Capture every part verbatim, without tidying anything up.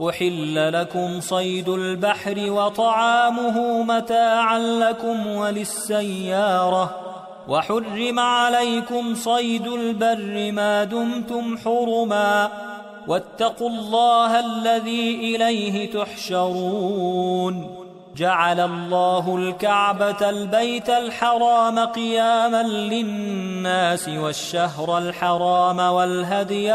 أحل لكم صيد البحر وطعامه متاعا لكم وللسيارة وحرم عليكم صيد البر ما دمتم حرما واتقوا الله الذي إليه تحشرون جعل الله الكعبة البيت الحرام قياما للناس والشهر الحرام والهدي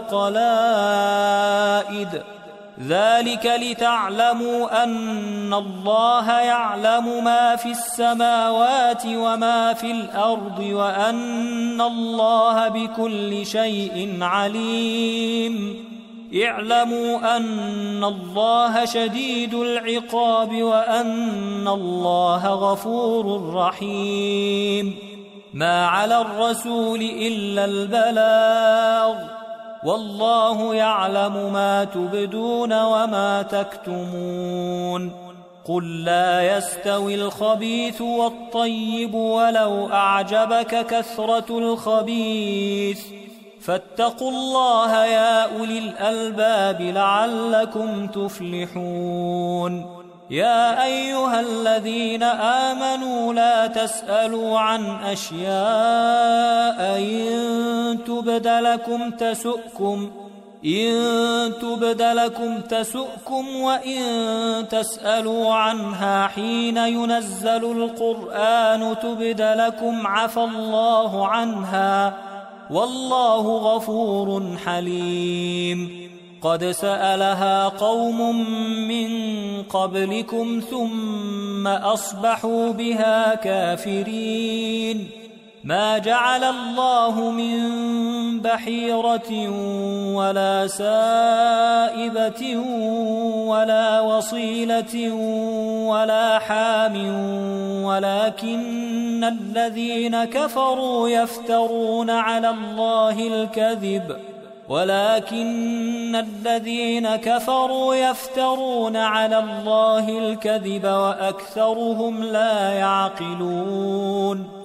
والقلائد ذلك لتعلموا أن الله يعلم ما في السماوات وما في الأرض وأن الله بكل شيء عليم اعلموا أن الله شديد العقاب وأن الله غفور رحيم ما على الرسول إلا البلاغ والله يعلم ما تبدون وما تكتمون قل لا يستوي الخبيث والطيب ولو أعجبك كثرة الخبيث فاتقوا الله يا أولي الألباب لعلكم تفلحون يا أيها الذين آمنوا لا تسألوا عن أشياء إن تبد لكم تسؤكم إن تبد لكم تسؤكم وإن تسألوا عنها حين ينزل القرآن تبد لكم عفى الله عنها والله غفور حليم قد سألها قوم من قبلكم ثم أصبحوا بها كافرين ما جعل الله من بحيرة ولا سائبة ولا وصيلة ولا حام ولكن الذين كفروا يفترون على الله الكذب ولكن الذين كفروا يفترون على الله الكذب وأكثرهم لا يعقلون